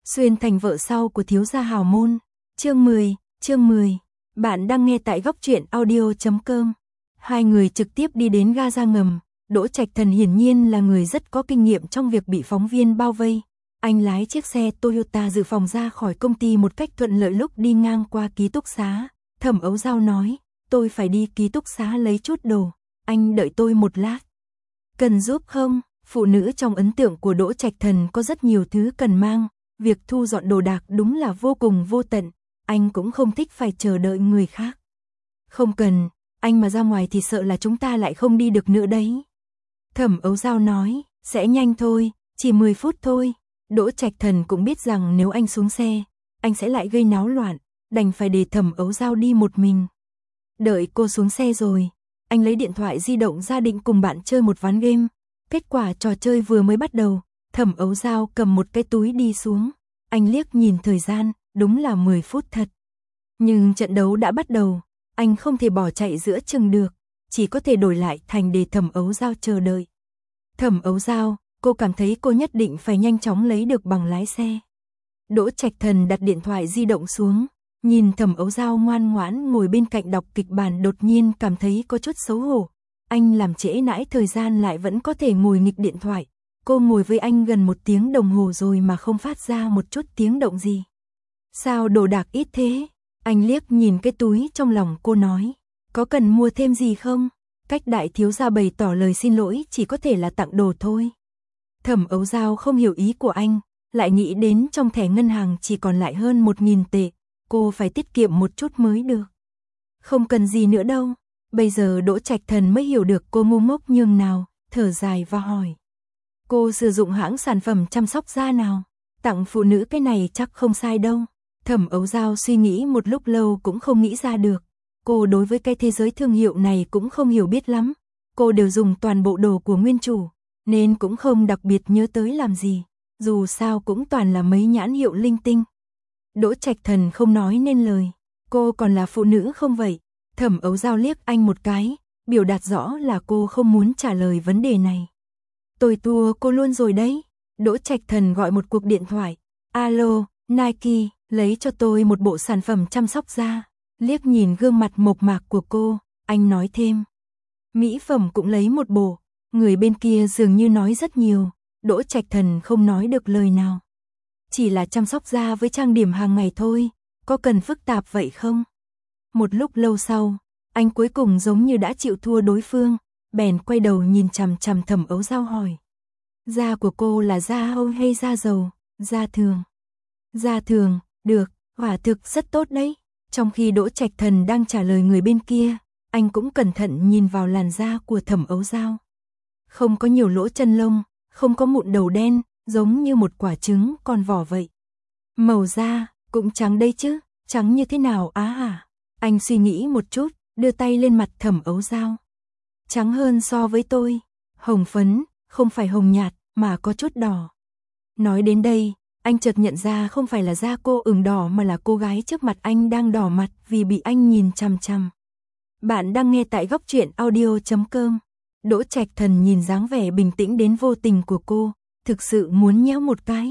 Xuyên thành vợ sau của thiếu gia hào môn. Chương 10. Bạn đang nghe tại góc truyện audio.com. Hai người trực tiếp đi đến ga ra ngầm. Đỗ Trạch Thần hiển nhiên là người rất có kinh nghiệm trong việc bị phóng viên bao vây. Anh lái chiếc xe Toyota dự phòng ra khỏi công ty một cách thuận lợi. Lúc đi ngang qua ký túc xá, Thẩm Ấu Dao nói, tôi phải đi ký túc xá lấy chút đồ, anh đợi tôi một lát. Cần giúp không? Phụ nữ trong ấn tượng của Đỗ Trạch Thần có rất nhiều thứ cần mang, việc thu dọn đồ đạc đúng là vô cùng vô tận, anh cũng không thích phải chờ đợi người khác. Không cần, anh mà ra ngoài thì sợ là chúng ta lại không đi được nữa đấy. Thẩm Ấu Dao nói, sẽ nhanh thôi, chỉ 10 phút thôi. Đỗ Trạch Thần cũng biết rằng nếu anh xuống xe, anh sẽ lại gây náo loạn, đành phải để Thẩm Ấu Dao đi một mình. Đợi cô xuống xe rồi, anh lấy điện thoại di động ra định cùng bạn chơi một ván game. Kết quả trò chơi vừa mới bắt đầu, Thẩm Ấu Dao cầm một cái túi đi xuống. Anh liếc nhìn thời gian, đúng là 10 phút thật. Nhưng trận đấu đã bắt đầu, anh không thể bỏ chạy giữa chừng được, chỉ có thể đổi lại thành để Thẩm Ấu Dao chờ đợi. Thẩm Ấu Dao, cô cảm thấy cô nhất định phải nhanh chóng lấy được bằng lái xe. Đỗ Trạch Thần đặt điện thoại di động xuống, nhìn Thẩm Ấu Dao ngoan ngoãn ngồi bên cạnh đọc kịch bản, đột nhiên cảm thấy có chút xấu hổ. Anh làm trễ nãi thời gian lại vẫn có thể ngồi nghịch điện thoại. Cô ngồi với anh gần 1 tiếng đồng hồ rồi mà không phát ra một chút tiếng động gì. Sao đồ đạc ít thế? Anh liếc nhìn cái túi trong lòng cô nói. Có cần mua thêm gì không? Cách đại thiếu gia bày tỏ lời xin lỗi, chỉ có thể là tặng đồ thôi. Thẩm Ấu Dao không hiểu ý của anh, lại nghĩ đến trong thẻ ngân hàng chỉ còn lại hơn 1.000 tệ. Cô phải tiết kiệm một chút mới được. Không cần gì nữa đâu. Bây giờ Đỗ Trạch Thần mới hiểu được cô ngu ngốc nhường nào, thở dài và hỏi. Cô sử dụng hãng sản phẩm chăm sóc da nào? Tặng phụ nữ cái này chắc không sai đâu. Thẩm Ấu Dao suy nghĩ một lúc lâu cũng không nghĩ ra được. Cô đối với cái thế giới thương hiệu này cũng không hiểu biết lắm. Cô đều dùng toàn bộ đồ của nguyên chủ, nên cũng không đặc biệt nhớ tới làm gì. Dù sao cũng toàn là mấy nhãn hiệu linh tinh. Đỗ Trạch Thần không nói nên lời. Cô còn là phụ nữ không vậy? Thẩm Ấu Dao liếc anh một cái, biểu đạt rõ là cô không muốn trả lời vấn đề này. Tôi tua cô luôn rồi đấy. Đỗ Trạch Thần gọi một cuộc điện thoại. Alo, Nike, lấy cho tôi một bộ sản phẩm chăm sóc da. Liếc nhìn gương mặt mộc mạc của cô, anh nói thêm. Mỹ phẩm cũng lấy một bộ. Người bên kia dường như nói rất nhiều. Đỗ Trạch Thần không nói được lời nào. Chỉ là chăm sóc da với trang điểm hàng ngày thôi, có cần phức tạp vậy không? Một lúc lâu sau, anh cuối cùng giống như đã chịu thua đối phương, bèn quay đầu nhìn chằm chằm Thẩm Ấu Dao hỏi. Da của cô là da âu hay da dầu? Da thường. Da thường, được, quả thực rất tốt đấy. Trong khi Đỗ Trạch Thần đang trả lời người bên kia, anh cũng cẩn thận nhìn vào làn da của Thẩm Ấu Dao. Không có nhiều lỗ chân lông, không có mụn đầu đen, giống như một quả trứng còn vỏ vậy. Màu da cũng trắng đây chứ, trắng như thế nào á hả? Anh suy nghĩ một chút, đưa tay lên mặt Thẩm Ấu Dao. Trắng hơn so với tôi, hồng phấn, không phải hồng nhạt mà có chút đỏ. Nói đến đây, anh chợt nhận ra không phải là da cô ửng đỏ mà là cô gái trước mặt anh đang đỏ mặt vì bị anh nhìn chằm chằm. Bạn đang nghe tại góc truyện audio.com. Đỗ Trạch Thần nhìn dáng vẻ bình tĩnh đến vô tình của cô, thực sự muốn nhéo một cái.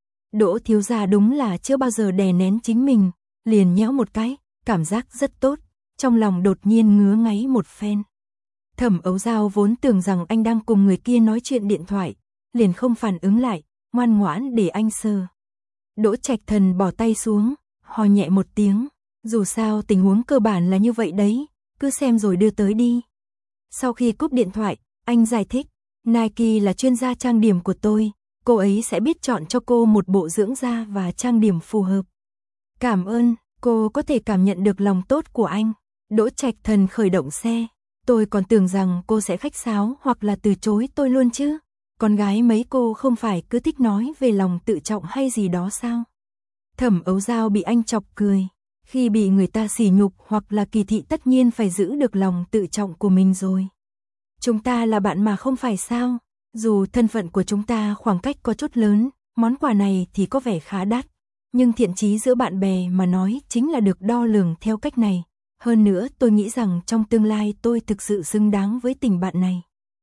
Đỗ thiếu gia đúng là chưa bao giờ đè nén chính mình, liền nhéo một cái, cảm giác rất tốt, trong lòng đột nhiên ngứa ngáy một phen. Thẩm Ấu Dao vốn tưởng rằng anh đang cùng người kia nói chuyện điện thoại, liền không phản ứng lại, ngoan ngoãn để anh sờ. Đỗ Trạch Thần bỏ tay xuống, ho nhẹ một tiếng, dù sao tình huống cơ bản là như vậy đấy, cứ xem rồi đưa tới đi. Sau khi cúp điện thoại, anh giải thích, Nike là chuyên gia trang điểm của tôi, cô ấy sẽ biết chọn cho cô một bộ dưỡng da và trang điểm phù hợp. Cảm ơn, cô có thể cảm nhận được lòng tốt của anh. Đỗ Trạch Thần khởi động xe, tôi còn tưởng rằng cô sẽ khách sáo hoặc là từ chối tôi luôn chứ. Con gái mấy cô không phải cứ thích nói về lòng tự trọng hay gì đó sao? Thẩm Ấu Dao bị anh chọc cười. Khi bị người ta sỉ nhục hoặc là kỳ thị tất nhiên phải giữ được lòng tự trọng của mình rồi. Chúng ta là bạn mà không phải sao? Dù thân phận của chúng ta khoảng cách có chút lớn, món quà này thì có vẻ khá đắt. Nhưng thiện chí giữa bạn bè mà nói chính là được đo lường theo cách này. Hơn nữa tôi nghĩ rằng trong tương lai tôi thực sự xứng đáng với tình bạn này.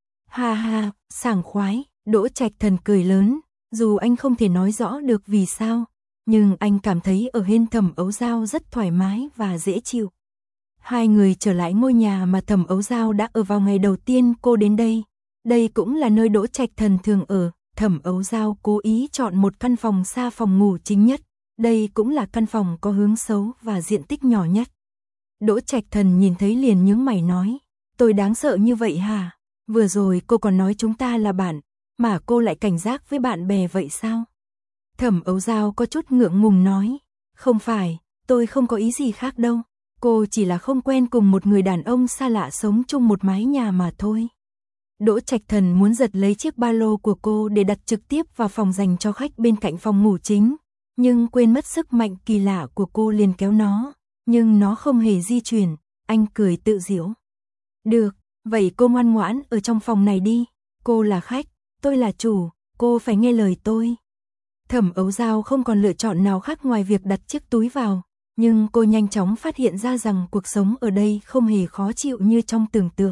Ha ha, sảng khoái, Đỗ Trạch Thần cười lớn. Dù anh không thể nói rõ được vì sao, nhưng anh cảm thấy ở bên Thẩm Ấu Dao rất thoải mái và dễ chịu. Hai người trở lại ngôi nhà mà Thẩm Ấu Dao đã ở vào ngày đầu tiên cô đến đây. Đây cũng là nơi Đỗ Trạch Thần thường ở. Thẩm Ấu Dao cố ý chọn một căn phòng xa phòng ngủ chính nhất. Đây cũng là căn phòng có hướng xấu và diện tích nhỏ nhất. Đỗ Trạch Thần nhìn thấy liền nhướng mày nói, tôi đáng sợ như vậy hả? Vừa rồi cô còn nói chúng ta là bạn, mà cô lại cảnh giác với bạn bè vậy sao? Thẩm Ấu Dao có chút ngượng ngùng nói, không phải, tôi không có ý gì khác đâu. Cô chỉ là không quen cùng một người đàn ông xa lạ sống chung một mái nhà mà thôi. Đỗ Trạch Thần muốn giật lấy chiếc ba lô của cô để đặt trực tiếp vào phòng dành cho khách bên cạnh phòng ngủ chính, nhưng quên mất sức mạnh kỳ lạ của cô liền kéo nó, nhưng nó không hề di chuyển. Anh cười tự giễu. Được, vậy cô ngoan ngoãn ở trong phòng này đi, cô là khách, tôi là chủ, cô phải nghe lời tôi. Thẩm Ấu Dao không còn lựa chọn nào khác ngoài việc đặt chiếc túi vào, nhưng cô nhanh chóng phát hiện ra rằng cuộc sống ở đây không hề khó chịu như trong tưởng tượng.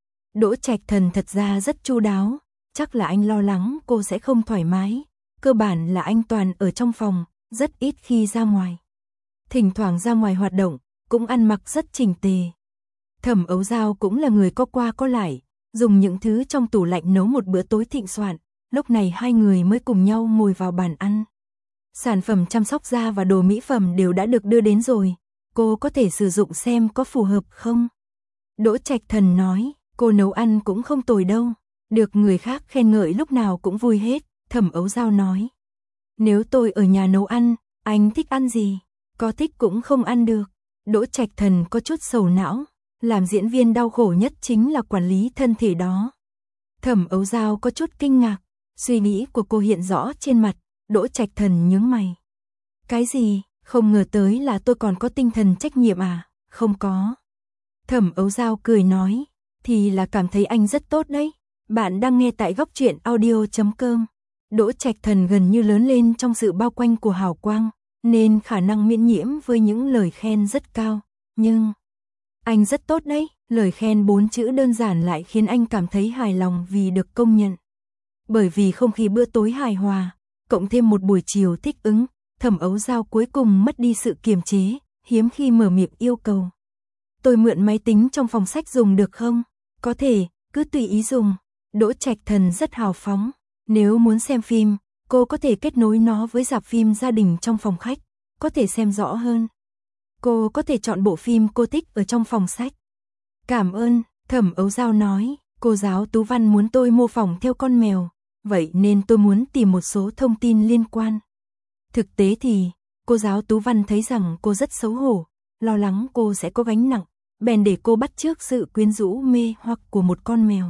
Đỗ Trạch Thần thật ra rất chu đáo, chắc là anh lo lắng cô sẽ không thoải mái, cơ bản là anh toàn ở trong phòng, rất ít khi ra ngoài. Thỉnh thoảng ra ngoài hoạt động, cũng ăn mặc rất chỉnh tề. Thẩm Ấu Dao cũng là người có qua có lại, dùng những thứ trong tủ lạnh nấu một bữa tối thịnh soạn, lúc này hai người mới cùng nhau ngồi vào bàn ăn. Sản phẩm chăm sóc da và đồ mỹ phẩm đều đã được đưa đến rồi, cô có thể sử dụng xem có phù hợp không? Đỗ Trạch Thần nói, cô nấu ăn cũng không tồi đâu, được người khác khen ngợi lúc nào cũng vui hết. Thẩm Ấu Dao nói, nếu tôi ở nhà nấu ăn, anh thích ăn gì? Có thích cũng không ăn được. Đỗ Trạch Thần có chút sầu não, làm diễn viên đau khổ nhất chính là quản lý thân thể đó. Thẩm Ấu Dao có chút kinh ngạc, suy nghĩ của cô hiện rõ trên mặt. Đỗ Trạch Thần nhướng mày. Cái gì? Không ngờ tới là tôi còn có tinh thần trách nhiệm à? Không có. Thẩm Ấu Dao cười nói, thì là cảm thấy anh rất tốt đấy. Bạn đang nghe tại góc truyện audio.com. Đỗ Trạch Thần gần như lớn lên trong sự bao quanh của hào quang, nên khả năng miễn nhiễm với những lời khen rất cao. Nhưng, anh rất tốt đấy. Lời khen 4 chữ đơn giản lại khiến anh cảm thấy hài lòng vì được công nhận. Bởi vì không khí bữa tối hài hòa, cộng thêm một buổi chiều thích ứng, Thẩm Ấu Dao cuối cùng mất đi sự kiềm chế, hiếm khi mở miệng yêu cầu. Tôi mượn máy tính trong phòng sách dùng được không? Có thể, cứ tùy ý dùng. Đỗ Trạch Thần rất hào phóng. Nếu muốn xem phim, cô có thể kết nối nó với rạp phim gia đình trong phòng khách, có thể xem rõ hơn. Cô có thể chọn bộ phim cô thích ở trong phòng sách. Cảm ơn, Thẩm Ấu Dao nói, cô giáo Tú Văn muốn tôi mô phỏng theo con mèo, vậy nên tôi muốn tìm một số thông tin liên quan. Thực tế thì, cô giáo Tú Văn thấy rằng cô rất xấu hổ, lo lắng cô sẽ có gánh nặng, bèn để cô bắt chước sự quyến rũ mê hoặc của một con mèo.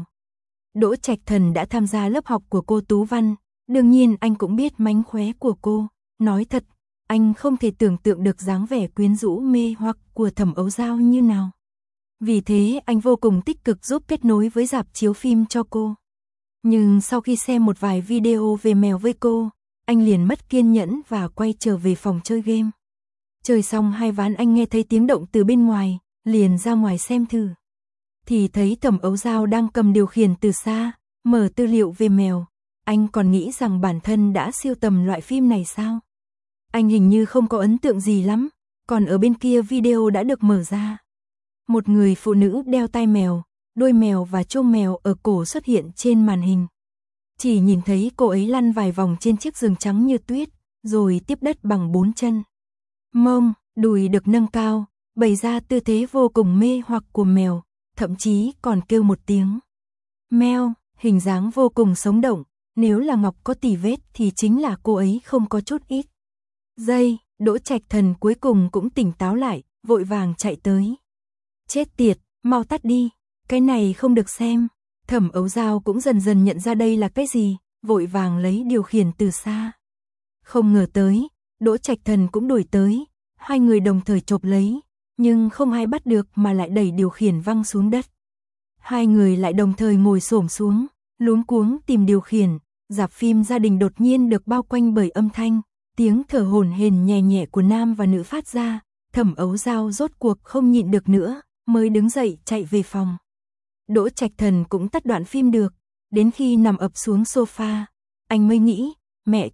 Đỗ Trạch Thần đã tham gia lớp học của cô Tú Văn, đương nhiên anh cũng biết mánh khóe của cô. Nói thật, anh không thể tưởng tượng được dáng vẻ quyến rũ mê hoặc của Thẩm Ấu Dao như nào. Vì thế anh vô cùng tích cực giúp kết nối với rạp chiếu phim cho cô. Nhưng sau khi xem một vài video về mèo với cô, anh liền mất kiên nhẫn và quay trở về phòng chơi game. Chơi xong 2 ván anh nghe thấy tiếng động từ bên ngoài, liền ra ngoài xem thử. Thì thấy Thẩm Ấu Dao đang cầm điều khiển từ xa, mở tư liệu về mèo. Anh còn nghĩ rằng bản thân đã siêu tầm loại phim này sao? Anh hình như không có ấn tượng gì lắm, còn ở bên kia video đã được mở ra. Một người phụ nữ đeo tai mèo, đuôi mèo và chuông mèo ở cổ xuất hiện trên màn hình. Chỉ nhìn thấy cô ấy lăn vài vòng trên chiếc giường trắng như tuyết, rồi tiếp đất bằng 4 chân. Mông, đùi được nâng cao, bày ra tư thế vô cùng mê hoặc của mèo, thậm chí còn kêu một tiếng. Meo, hình dáng vô cùng sống động, nếu là ngọc có tì vết thì chính là cô ấy không có chút ít. Giây, Đỗ Trạch Thần cuối cùng cũng tỉnh táo lại, vội vàng chạy tới. Chết tiệt, mau tắt đi, cái này không được xem. Thẩm Ấu Dao cũng dần dần nhận ra đây là cái gì, vội vàng lấy điều khiển từ xa. Không ngờ tới, Đỗ Trạch Thần cũng đuổi tới, hai người đồng thời chộp lấy, nhưng không ai bắt được mà lại đẩy điều khiển văng xuống đất. Hai người lại đồng thời ngồi xổm xuống, luống cuống tìm điều khiển, rạp phim gia đình đột nhiên được bao quanh bởi âm thanh, tiếng thở hổn hển nhẹ nhẹ của nam và nữ phát ra. Thẩm Ấu Dao rốt cuộc không nhịn được nữa, mới đứng dậy chạy về phòng. Đỗ Trạch Thần cũng tắt đoạn phim được, đến khi nằm ập xuống sofa, anh mới nghĩ, mẹ kiếp,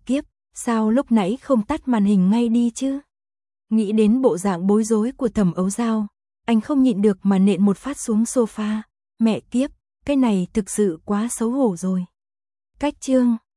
Sao lúc nãy không tắt màn hình ngay đi chứ? Nghĩ đến bộ dạng bối rối của Thẩm Ấu Dao, anh không nhịn được mà nện một phát xuống sofa. Mẹ kiếp, cái này thực sự quá xấu hổ rồi. Cách chương